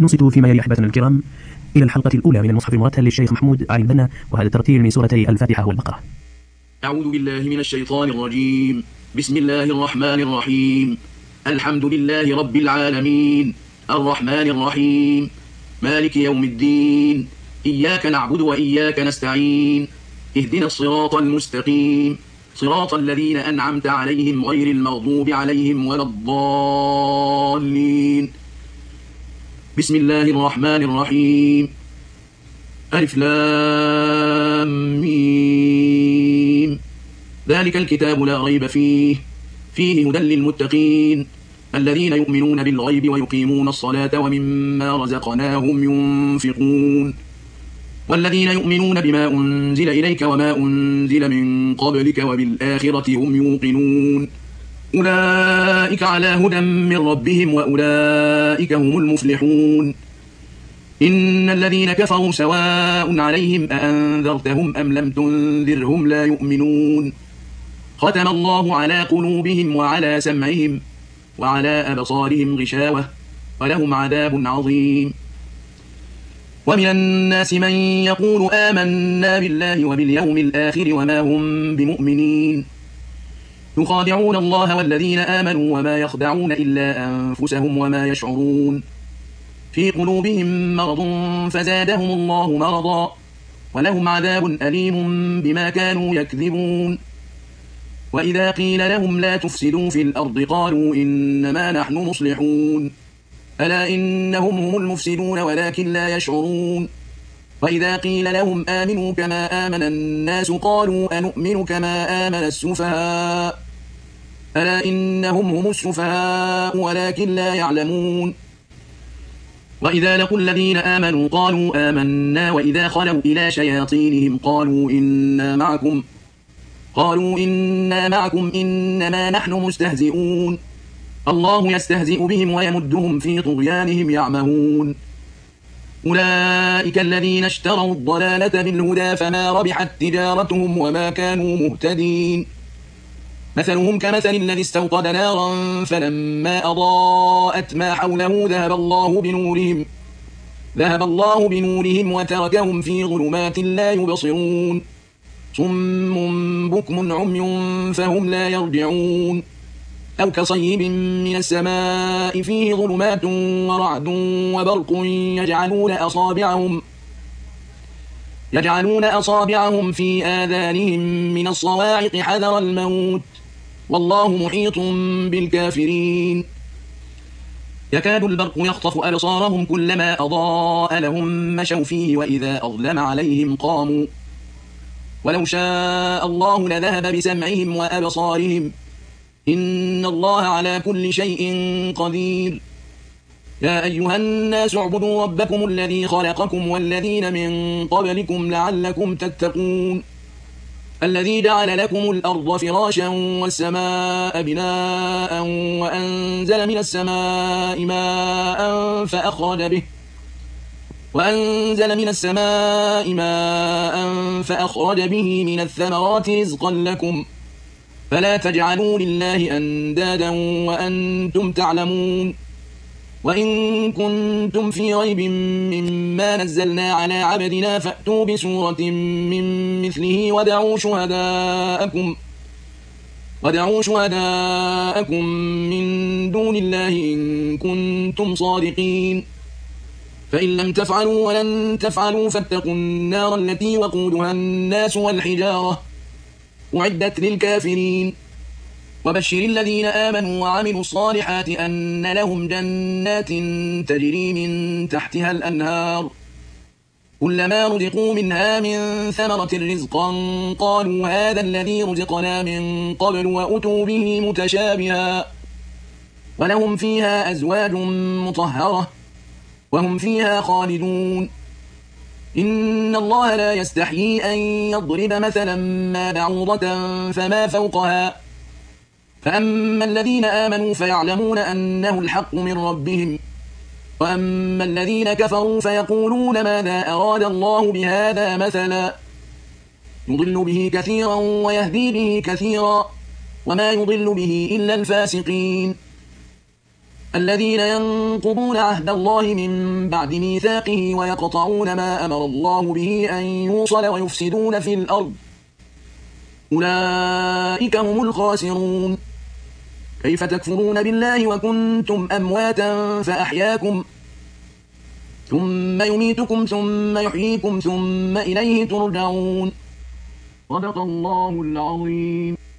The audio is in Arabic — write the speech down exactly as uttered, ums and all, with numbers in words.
نصت فيما يلي أحبتنا الكرام إلى الحلقة الأولى من المصحف المرتل للشيخ محمود علي البنا، وهذا الترتيل من سورتي الفاتحة والبقرة. أعوذ بالله من الشيطان الرجيم. بسم الله الرحمن الرحيم. الحمد لله رب العالمين الرحمن الرحيم مالك يوم الدين. إياك نعبد وإياك نستعين. اهدنا الصراط المستقيم صراط الذين أنعمت عليهم غير المغضوب عليهم ولا الضالين. بسم الله الرحمن الرحيم. ألف لام ميم. ذلك الكتاب لا ريب فيه فيه هدى للمتقين الذين يؤمنون بالغيب ويقيمون الصلاة ومما رزقناهم ينفقون والذين يؤمنون بما أنزل إليك وما أنزل من قبلك وبالآخرة هم يوقنون أولئك على هدى من ربهم وأولئك هم المفلحون. إن الذين كفروا سواء عليهم أأنذرتهم أم لم تنذرهم لا يؤمنون. ختم الله على قلوبهم وعلى سمعهم وعلى أبصارهم غشاوة ولهم عذاب عظيم. ومن الناس من يقول آمنا بالله وباليوم الآخر وما هم بمؤمنين. يخادعون الله والذين آمنوا وما يخدعون إلا أنفسهم وما يشعرون. في قلوبهم مرض فزادهم الله مرضا ولهم عذاب أليم بما كانوا يكذبون. وإذا قيل لهم لا تفسدوا في الأرض قالوا إنما نحن مصلحون ألا إنهم هم المفسدون ولكن لا يشعرون. وإذا قيل لهم آمنوا كما آمن الناس قالوا أنؤمن كما آمن السفهاء ألا إنهم هم السفهاء ولكن لا يعلمون. وإذا لقوا الذين آمنوا قالوا آمنا وإذا خلوا إلى شياطينهم قالوا إنا معكم قالوا إنا معكم إنما نحن مستهزئون الله يستهزئ بهم ويمدهم في طغيانهم يعمهون. أولئك الذين اشتروا الضلالة بالهدى فما ربحت تجارتهم وما كانوا مهتدين. مثلهم كمثل الذي استوقد نارا فلما أضاءت ما حوله ذهب الله بنورهم ذهب الله بنورهم وتركهم في ظلمات لا يبصرون. صم بكم عمي فهم لا يرجعون. أو كصيب من السماء فيه ظلمات ورعد وبرق يجعلون أصابعهم يجعلون أصابعهم في آذانهم من الصواعق حذر الموت والله محيط بالكافرين. يكاد البرق يخطف أبصارهم كلما أضاء لهم مشوا فيه وإذا أظلم عليهم قاموا ولو شاء الله لذهب بسمعهم وأبصارهم إن الله على كل شيء قدير. يا أيها الناس اعبدوا ربكم الذي خلقكم والذين من قبلكم لعلكم تتقون الذي جعل لكم الأرض فراشا والسماء بناء وأنزل من السماء ماء فأخرج به وأنزل من السماء ماء فأخرج به من الثمرات رزقا لكم فلا تجعلوا لله أندادا وأنتم تعلمون. وإن كنتم في ريب مما نزلنا على عبدنا فأتوا بسورة من مثله ودعوا شهداءكم ودعوا شهداءكم من دون الله إن كنتم صادقين. فإن لم تفعلوا ولن تفعلوا فاتقوا النار التي وقودها الناس والحجارة أعدت للكافرين. وبشر الذين آمنوا وعملوا الصالحات أن لهم جنات تجري من تحتها الأنهار كلما رزقوا منها من ثمرة رزقا قالوا هذا الذي رزقنا من قبل وأتوا به متشابها ولهم فيها أزواج مطهرة وهم فيها خالدون. إن الله لا يستحيي أن يضرب مثلا ما بعوضة فما فوقها فأما الذين آمنوا فيعلمون أنه الحق من ربهم وأما الذين كفروا فيقولون ماذا أراد الله بهذا مثلا يضل به كثيرا ويهدي به كثيرا وما يضل به إلا الفاسقين. الذين ينقضون عهد الله من بعد ميثاقه ويقطعون ما أمر الله به أن يوصل ويفسدون في الأرض أولئك هم الخاسرون. كيف تكفرون بالله وكنتم أمواتا فأحياكم ثم يميتكم ثم يحييكم ثم إليه ترجعون. صدق الله العظيم.